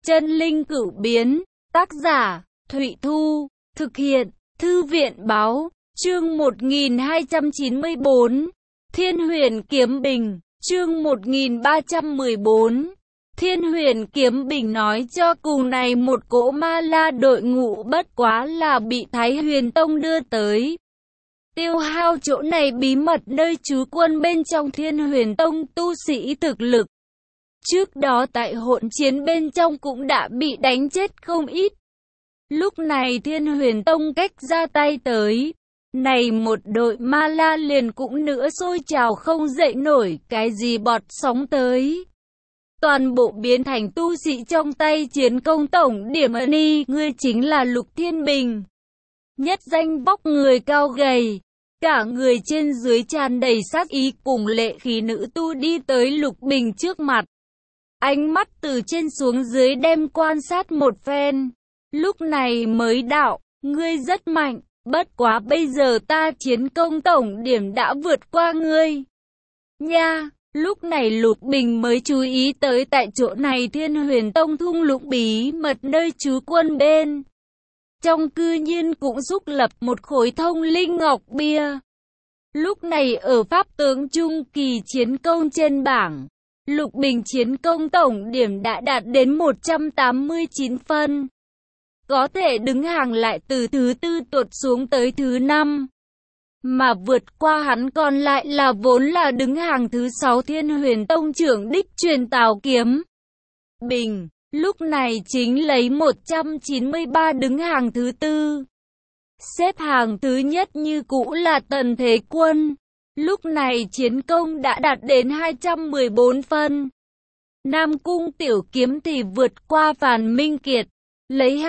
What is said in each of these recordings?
Chân linh cửu biến, tác giả, Thụy Thu, thực hiện, Thư viện báo, chương 1294, Thiên Huyền Kiếm Bình, chương 1314. Thiên Huyền Kiếm Bình nói cho cùng này một cỗ ma la đội ngũ bất quá là bị Thái Huyền Tông đưa tới. Tiêu hao chỗ này bí mật nơi trú quân bên trong Thiên Huyền Tông tu sĩ thực lực. Trước đó tại hỗn chiến bên trong cũng đã bị đánh chết không ít. Lúc này Thiên Huyền Tông cách ra tay tới. Này một đội ma la liền cũng nữa sôi trào không dậy nổi cái gì bọt sóng tới. Toàn bộ biến thành tu sĩ trong tay chiến công tổng điểm ni, ngươi chính là Lục Thiên Bình. Nhất danh vóc người cao gầy, cả người trên dưới tràn đầy sát ý cùng lệ khí nữ tu đi tới Lục Bình trước mặt. Ánh mắt từ trên xuống dưới đem quan sát một phen. Lúc này mới đạo, ngươi rất mạnh, bất quá bây giờ ta chiến công tổng điểm đã vượt qua ngươi. Nha, lúc này Lục Bình mới chú ý tới tại chỗ này Thiên Huyền Tông thung lũng bí mật nơi trú quân bên trong cư nhiên cũng xúc lập một khối thông linh ngọc bia. Lúc này ở pháp tướng trung kỳ chiến công trên bảng, Lục Bình chiến công tổng điểm đã đạt đến 189 phân. Có thể đứng hàng lại từ thứ tư tuột xuống tới thứ 5. Mà vượt qua hắn còn lại là vốn là đứng hàng thứ 6 Thiên Huyền Tông trưởng đích truyền Tào Kiếm Bình. Lúc này chính lấy 193 đứng hàng thứ tư. Xếp hàng thứ nhất như cũ là Tần Thế Quân. Lúc này chiến công đã đạt đến 214 phân. Nam Cung Tiểu Kiếm thì vượt qua Phàn Minh Kiệt, lấy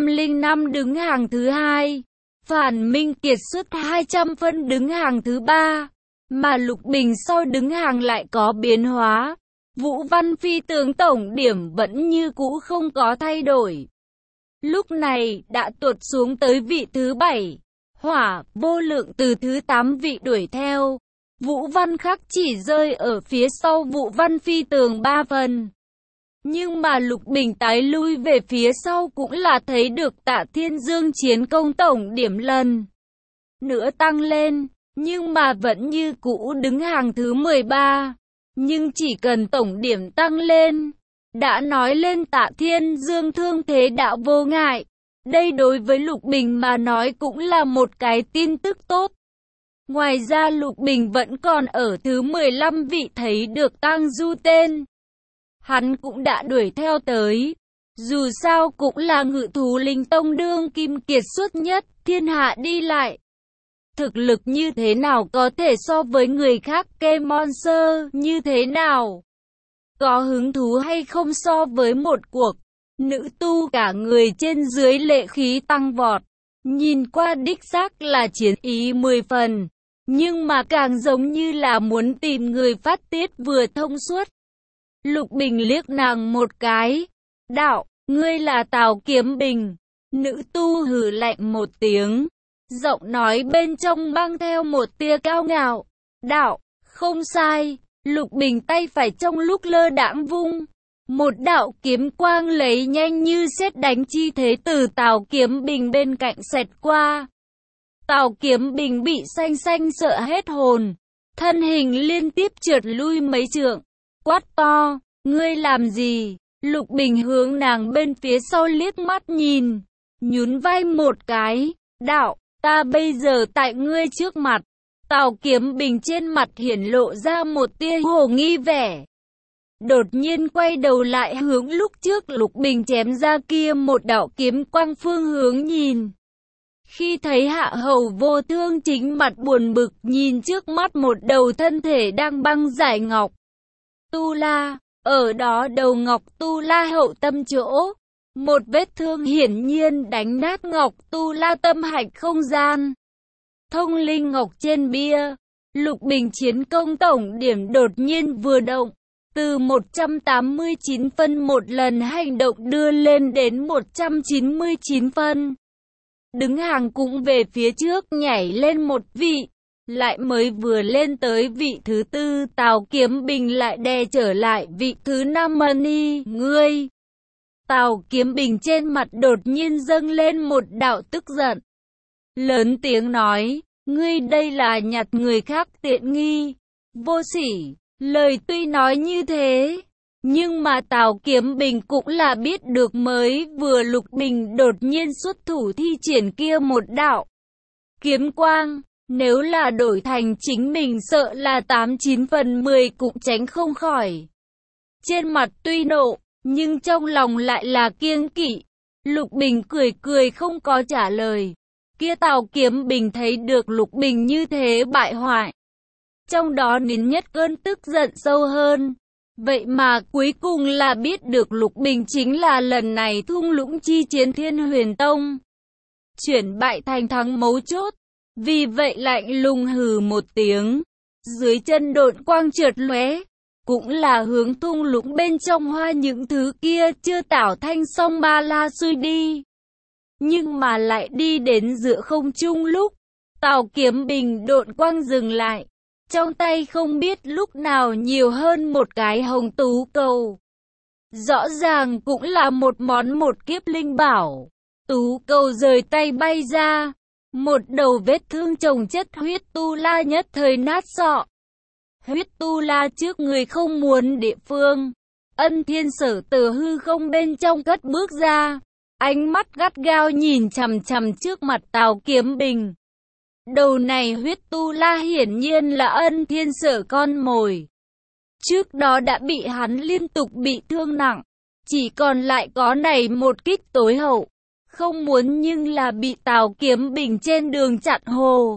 205 đứng hàng thứ hai. Phàn Minh Kiệt xuất 200 phân đứng hàng thứ ba. Mà Lục Bình sau đứng hàng lại có biến hóa. Vũ Văn Phi tướng tổng điểm vẫn như cũ không có thay đổi. Lúc này đã tuột xuống tới vị thứ 7. Hỏa Vô Lượng từ thứ 8 vị đuổi theo. Vũ Văn Khắc chỉ rơi ở phía sau Vũ Văn Phi tường 3 phần. Nhưng mà Lục Bình tái lui về phía sau cũng là thấy được Tạ Thiên Dương chiến công tổng điểm lần nữa tăng lên, nhưng mà vẫn như cũ đứng hàng thứ 13. Nhưng chỉ cần tổng điểm tăng lên, đã nói lên Tạ Thiên Dương thương thế đã vô ngại. Đây đối với Lục Bình mà nói cũng là một cái tin tức tốt. Ngoài ra Lục Bình vẫn còn ở thứ 15 vị thấy được Tang Du tên. Hắn cũng đã đuổi theo tới. Dù sao cũng là Ngự Thú Linh Tông đương kim kiệt xuất nhất thiên hạ đi lại. Thực lực như thế nào có thể so với người khác, kê monster như thế nào? Có hứng thú hay không so với một cuộc? Nữ tu cả người trên dưới lệ khí tăng vọt. Nhìn qua đích xác là chiến ý 10 phần. Nhưng mà càng giống như là muốn tìm người phát tiết vừa thông suốt. Lục Bình liếc nàng một cái. Đạo, ngươi là Tào Kiếm Bình. Nữ tu hừ lạnh một tiếng. Giọng nói bên trong mang theo một tia cao ngạo. Đạo, không sai. Lục Bình tay phải trong lúc lơ đãng vung. Một đạo kiếm quang lấy nhanh như sét đánh chi thế từ Tào Kiếm Bình bên cạnh xẹt qua. Tào Kiếm Bình bị xanh xanh sợ hết hồn. Thân hình liên tiếp trượt lui mấy trượng. Quát to, ngươi làm gì? Lục Bình hướng nàng bên phía sau liếc mắt nhìn. Nhún vai một cái. Đạo, ta bây giờ tại ngươi trước mặt. Tào Kiếm Bình trên mặt hiển lộ ra một tia hồ nghi vẻ. Đột nhiên quay đầu lại hướng lúc trước Lục Bình chém ra kia một đạo kiếm quang phương hướng nhìn. Khi thấy Hạ Hầu Vô Thương chính mặt buồn bực nhìn trước mắt một đầu thân thể đang băng giải ngọc tu la, ở đó đầu ngọc tu la hậu tâm chỗ. Một vết thương hiển nhiên đánh nát ngọc tu la tâm hạch không gian. Thông linh ngọc trên bia, Lục Bình chiến công tổng điểm đột nhiên vừa động. Từ 189 phân một lần hành động đưa lên đến 199 phân. Đứng hàng cũng về phía trước nhảy lên một vị. Lại mới vừa lên tới vị thứ tư Tào Kiếm Bình lại đè trở lại vị thứ 5 Mani. Ngươi Tào Kiếm Bình trên mặt đột nhiên dâng lên một đạo tức giận. Lớn tiếng nói, ngươi đây là nhặt người khác tiện nghi, vô sỉ. Lời tuy nói như thế, nhưng mà Tào Kiếm Bình cũng là biết được mới vừa Lục Bình đột nhiên xuất thủ thi triển kia một đạo kiếm quang. Nếu là đổi thành chính mình sợ là 89 phần 10 cũng tránh không khỏi. Trên mặt tuy nộ, nhưng trong lòng lại là kiêng kỵ. Lục Bình cười cười không có trả lời. Kia Tào Kiếm Bình thấy được Lục Bình như thế bại hoại, trong đó nín nhất cơn tức giận sâu hơn. Vậy mà cuối cùng là biết được Lục Bình chính là lần này thung lũng chi chiến Thiên Huyền Tông chuyển bại thành thắng mấu chốt. Vì vậy lạnh lùng hừ một tiếng, dưới chân độn quang chợt lóe, cũng là hướng thung lũng bên trong hoa những thứ kia chưa tảo thanh xong ba la xuôi đi. Nhưng mà lại đi đến giữa không trung lúc Tào Kiếm Bình độn quang dừng lại, trong tay không biết lúc nào nhiều hơn một cái hồng tú cầu. Rõ ràng cũng là một món một kiếp linh bảo. Tú cầu rời tay bay ra, một đầu vết thương chồng chất huyết tu la nhất thời nát sọ. Huyết tu la trước người không muốn địa phương. Ân Thiên Sở từ hư không bên trong cất bước ra, ánh mắt gắt gao nhìn chằm chằm trước mặt Tào Kiếm Bình. Đầu này huyết tu la hiển nhiên là Ân Thiên Sở con mồi. Trước đó đã bị hắn liên tục bị thương nặng, chỉ còn lại có này một kích tối hậu. Không muốn nhưng là bị Tào Kiếm Bình trên đường chặn hồ.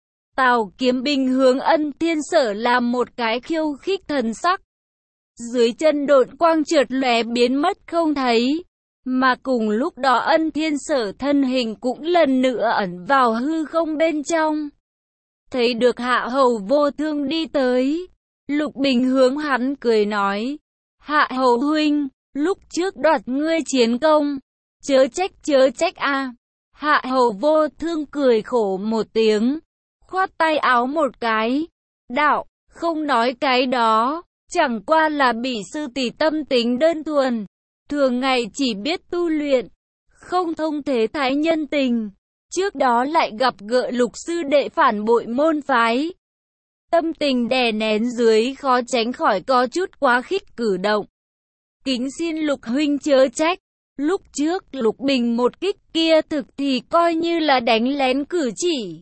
Tào Kiếm Bình hướng Ân Thiên Sở làm một cái khiêu khích thần sắc. Dưới chân độn quang chợt lóe biến mất không thấy. Mà cùng lúc đó Ân Thiên Sở thân hình cũng lần nữa ẩn vào hư không bên trong. Thấy được Hạ Hầu Vô Thương đi tới, Lục Bình hướng hắn cười nói, Hạ Hầu huynh, lúc trước đoạt ngươi chiến công, chớ trách a. Hạ Hầu Vô Thương cười khổ một tiếng, khoát tay áo một cái, đạo, không nói cái đó, chẳng qua là bị sư tỷ tâm tính đơn thuần, thường ngày chỉ biết tu luyện, không thông thế thái nhân tình, trước đó lại gặp gỡ Lục sư đệ phản bội môn phái. Tâm tình đè nén dưới khó tránh khỏi có chút quá khích cử động. Kính xin Lục huynh chớ trách, lúc trước Lục Bình một kích kia thực thì coi như là đánh lén cử chỉ.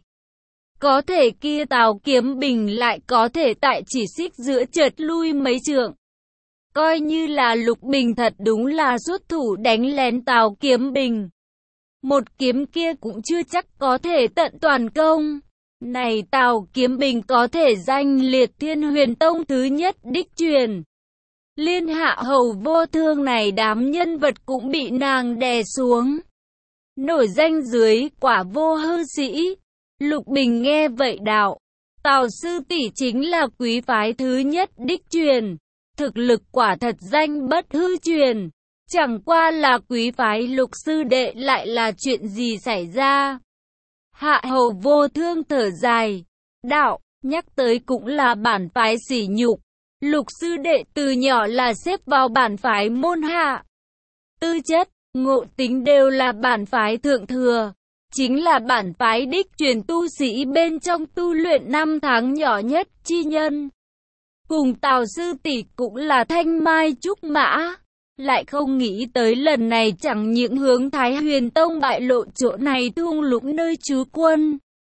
Có thể kia Tào Kiếm Bình lại có thể tại chỉ xích giữa chợt lui mấy trượng. Coi như là Lục Bình thật đúng là xuất thủ đánh lén Tào Kiếm Bình. Một kiếm kia cũng chưa chắc có thể tận toàn công. Này Tào Kiếm Bình có thể danh liệt Thiên Huyền Tông thứ nhất đích truyền. Liên Hạ Hầu Vô Thương này đám nhân vật cũng bị nàng đè xuống. Nổi danh dưới quả vô hư sĩ. Lục Bình nghe vậy đạo, Tào sư tỷ chính là quý phái thứ nhất đích truyền. Thực lực quả thật danh bất hư truyền. Chẳng qua là quý phái Lục sư đệ lại là chuyện gì xảy ra? Hạ Hầu Vô Thương thở dài, đạo, nhắc tới cũng là bản phái sỉ nhục. Lục sư đệ từ nhỏ là xếp vào bản phái môn hạ. Tư chất, ngộ tính đều là bản phái thượng thừa. Chính là bản phái đích truyền tu sĩ bên trong tu luyện năm tháng nhỏ nhất chi nhân. Cùng Tào sư tỷ cũng là thanh mai trúc mã. Lại không nghĩ tới lần này chẳng những hướng Thái Huyền Tông bại lộ chỗ này thung lũng nơi trú quân.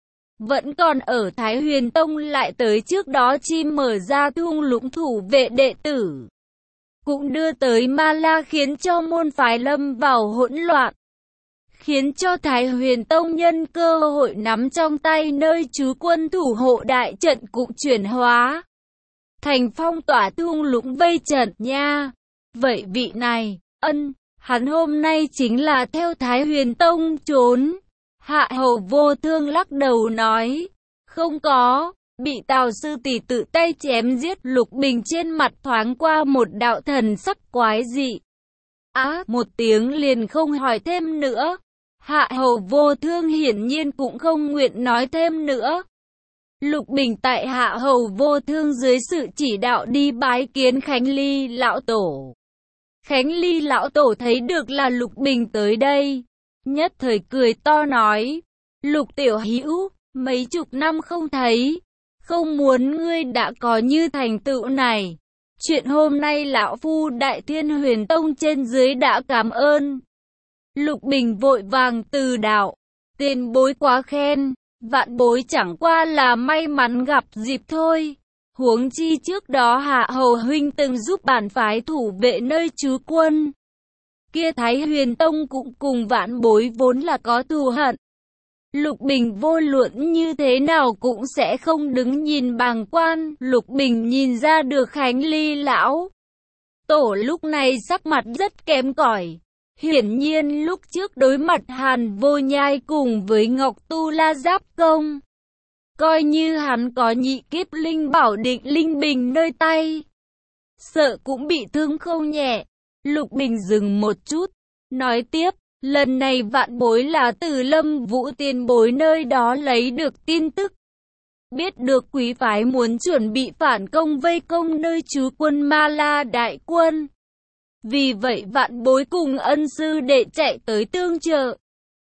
Vẫn còn ở Thái Huyền Tông lại tới trước đó chi mở ra thung lũng thủ vệ đệ tử. Cũng đưa tới Ma La khiến cho môn phái lâm vào hỗn loạn. Khiến cho Thái Huyền Tông nhân cơ hội nắm trong tay nơi trú quân thủ hộ đại trận cũng chuyển hóa thành phong tỏa thung lũng vây trận nha. Vậy vị này, hắn hôm nay chính là theo Thái Huyền Tông trốn. Hạ Hầu Vô Thương lắc đầu nói, không có, bị Tào sư tỷ tự tay chém giết. Lục Bình trên mặt thoáng qua một đạo thần sắc quái dị. Một tiếng liền không hỏi thêm nữa. Hạ Hầu Vô Thương hiển nhiên cũng không nguyện nói thêm nữa. Lục Bình tại Hạ Hầu Vô Thương dưới sự chỉ đạo đi bái kiến Khánh Ly lão tổ. Khánh Ly lão tổ thấy được là Lục Bình tới đây, nhất thời cười to nói, Lục tiểu hữu, mấy chục năm không thấy, không muốn ngươi đã có như thành tựu này. Chuyện hôm nay lão phu Đại Thiên Huyền Tông trên dưới đã cảm ơn. Lục Bình vội vàng từ đạo, tiền bối quá khen, vạn bối chẳng qua là may mắn gặp dịp thôi. Huống chi trước đó Hạ Hầu huynh từng giúp bản phái thủ vệ nơi trú quân. Kia Thái Huyền Tông cũng cùng vạn bối vốn là có thù hận. Lục Bình vô luận như thế nào cũng sẽ không đứng nhìn bàng quan. Lục Bình nhìn ra được Khánh Ly lão tổ lúc này sắc mặt rất kém cỏi. Hiển nhiên lúc trước đối mặt Hàn Vô Nhai cùng với Ngọc Tu La giáp công, coi như hắn có nhị kiếp linh bảo định linh bình nơi tay, sợ cũng bị thương không nhẹ. Lục Bình dừng một chút, nói tiếp, lần này vạn bối là từ Lâm Vũ tiền bối nơi đó lấy được tin tức. Biết được quý phái muốn chuẩn bị phản công vây công nơi trú quân Ma La đại quân. Vì vậy vạn bối cùng ân sư đệ chạy tới tương trợ.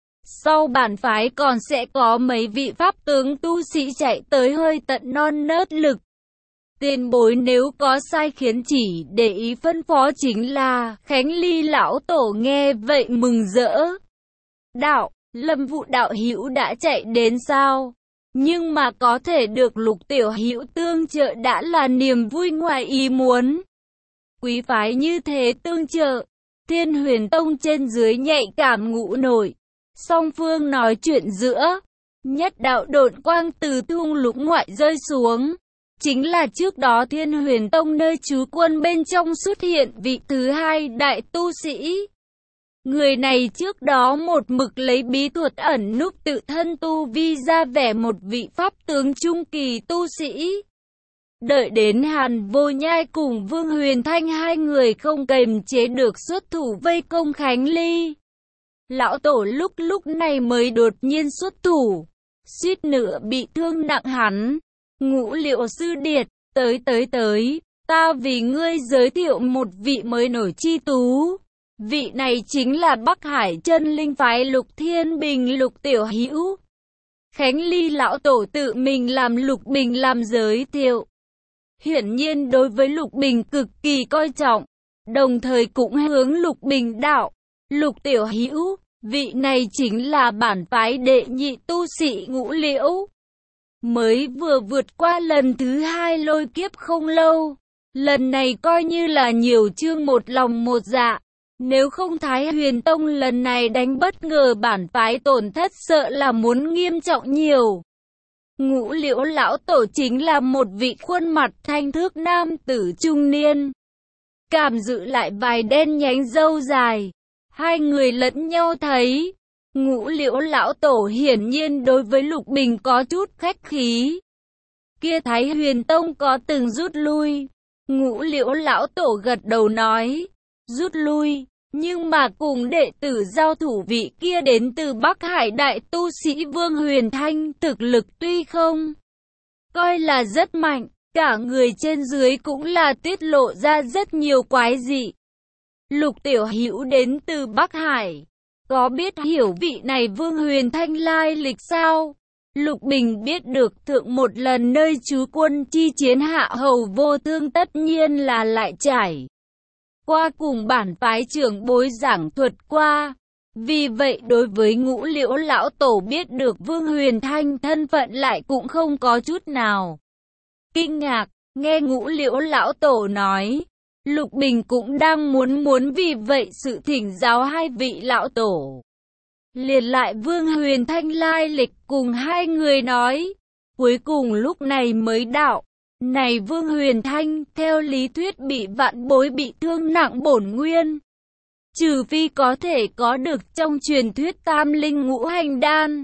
Sau bản phái còn sẽ có mấy vị pháp tướng tu sĩ chạy tới hơi tận non nớt lực. Tiền bối nếu có sai khiến chỉ để ý phân phó chính là. Khánh Ly lão tổ nghe vậy mừng rỡ. Đạo, Lâm Vũ đạo hữu đã chạy đến sao? Nhưng mà có thể được Lục tiểu hữu tương trợ đã là niềm vui ngoài ý muốn. Quý phái như thế tương trợ, Thiên Huyền Tông trên dưới nhạy cảm ngũ nổi. Song phương nói chuyện giữa, nhất đạo độn quang từ thung lũng ngoại rơi xuống. Chính là trước đó Thiên Huyền Tông nơi trú quân bên trong xuất hiện vị thứ hai đại tu sĩ. Người này trước đó một mực lấy bí thuật ẩn núp tự thân tu vi ra vẻ một vị pháp tướng trung kỳ tu sĩ. Đợi đến Hàn Vô Nhai cùng Vương Huyền Thanh hai người không kềm chế được xuất thủ vây công Khánh Ly. Lão tổ lúc này mới đột nhiên xuất thủ, suýt nữa bị thương nặng hắn. Ngũ Liệu sư điệt, tới, ta vì ngươi giới thiệu một vị mới nổi chi tú. Vị này chính là Bắc Hải chân linh phái Lục Thiên Bình Lục tiểu hữu. Khánh Ly lão tổ tự mình làm Lục Bình làm giới thiệu. Hiển nhiên đối với Lục Bình cực kỳ coi trọng, đồng thời cũng hướng Lục Bình đạo, Lục tiểu hữu, vị này chính là bản phái đệ nhị tu sĩ Ngũ Liễu. Mới vừa vượt qua lần thứ hai lôi kiếp không lâu, lần này coi như là nhiều chương một lòng một dạ. Nếu không Thái Huyền Tông lần này đánh bất ngờ bản phái tổn thất sợ là muốn nghiêm trọng nhiều. Ngũ Liễu lão tổ chính là một vị khuôn mặt thanh thước nam tử trung niên, cảm giữ lại vài đen nhánh râu dài. Hai người lẫn nhau thấy, Ngũ Liễu lão tổ hiển nhiên đối với Lục Bình có chút khách khí. Kia Thái Huyền Tông có từng rút lui. Ngũ Liễu lão tổ gật đầu nói, rút lui, nhưng mà cùng đệ tử giao thủ vị kia đến từ Bắc Hải đại tu sĩ Vương Huyền Thanh, thực lực tuy không coi là rất mạnh, cả người trên dưới cũng là tiết lộ ra rất nhiều quái dị. Lục tiểu hữu đến từ Bắc Hải, có biết hiểu vị này Vương Huyền Thanh lai lịch sao? Lục Bình biết được thượng một lần nơi trú quân chi chiến Hạ Hầu Vô Thương tất nhiên là lại trải qua cùng bản phái trưởng bối giảng thuật qua. Vì vậy đối với Ngũ Liễu lão tổ biết được Vương Huyền Thanh thân phận lại cũng không có chút nào kinh ngạc. Nghe Ngũ Liễu lão tổ nói, Lục Bình cũng đang muốn vì vậy sự thỉnh giáo hai vị lão tổ. Liền lại Vương Huyền Thanh lai lịch cùng hai người nói, cuối cùng lúc này mới đạo. Này Vương Huyền Thanh, theo lý thuyết bị vạn bối bị thương nặng bổn nguyên. Trừ phi có thể có được trong truyền thuyết tam linh ngũ hành đan.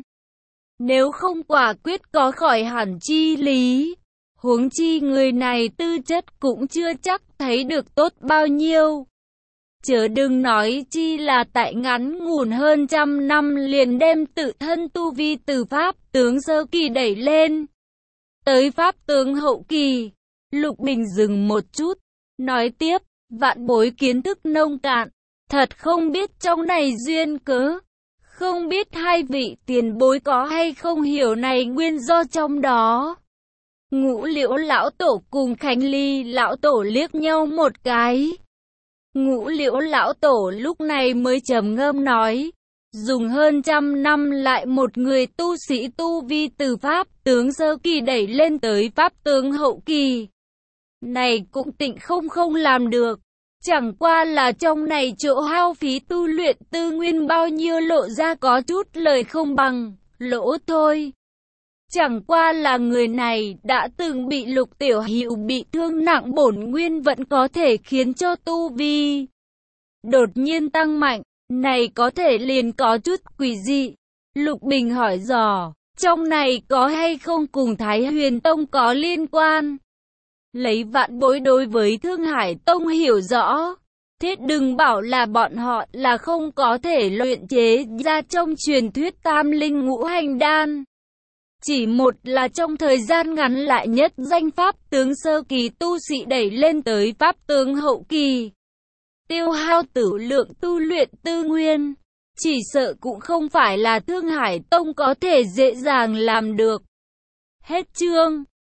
Nếu không quả quyết có khỏi hẳn chi lý. Huống chi người này tư chất cũng chưa chắc thấy được tốt bao nhiêu. Chớ đừng nói chi là tại ngắn ngủn hơn trăm năm liền đem tự thân tu vi từ pháp tướng sơ kỳ đẩy lên tới pháp tướng hậu kỳ. Lục Bình dừng một chút, nói tiếp, Vạn bối kiến thức nông cạn, thật không biết trong này duyên cớ. Không biết hai vị tiền bối có hay không hiểu này nguyên do trong đó. Ngũ Liễu lão tổ cùng Khánh Ly lão tổ liếc nhau một cái. Ngũ Liễu lão tổ lúc này mới trầm ngâm nói, dùng hơn 100 năm lại một người tu sĩ tu vi từ pháp tướng sơ kỳ đẩy lên tới pháp tướng hậu kỳ. Này cũng tịnh không làm được. Chẳng qua là trong này chỗ hao phí tu luyện tư nguyên bao nhiêu lộ ra có chút lời không bằng, lỗ thôi. Chẳng qua là người này đã từng bị Lục tiểu hữu bị thương nặng bổn nguyên vẫn có thể khiến cho tu vi đột nhiên tăng mạnh, này có thể liền có chút quỷ dị. Lục Bình hỏi dò, trong này có hay không cùng Thái Huyền Tông có liên quan? Lấy vạn bối đối với Thương Hải Tông hiểu rõ, thiết đừng bảo là bọn họ là không có thể luyện chế ra trong truyền thuyết tam linh ngũ hành đan. Chỉ một là trong thời gian ngắn lại nhất danh pháp tướng sơ kỳ tu sĩ đẩy lên tới pháp tướng hậu kỳ. Tiêu hao tử lượng tu luyện tư nguyên, chỉ sợ cũng không phải là Thương Hải Tông có thể dễ dàng làm được. Hết chương.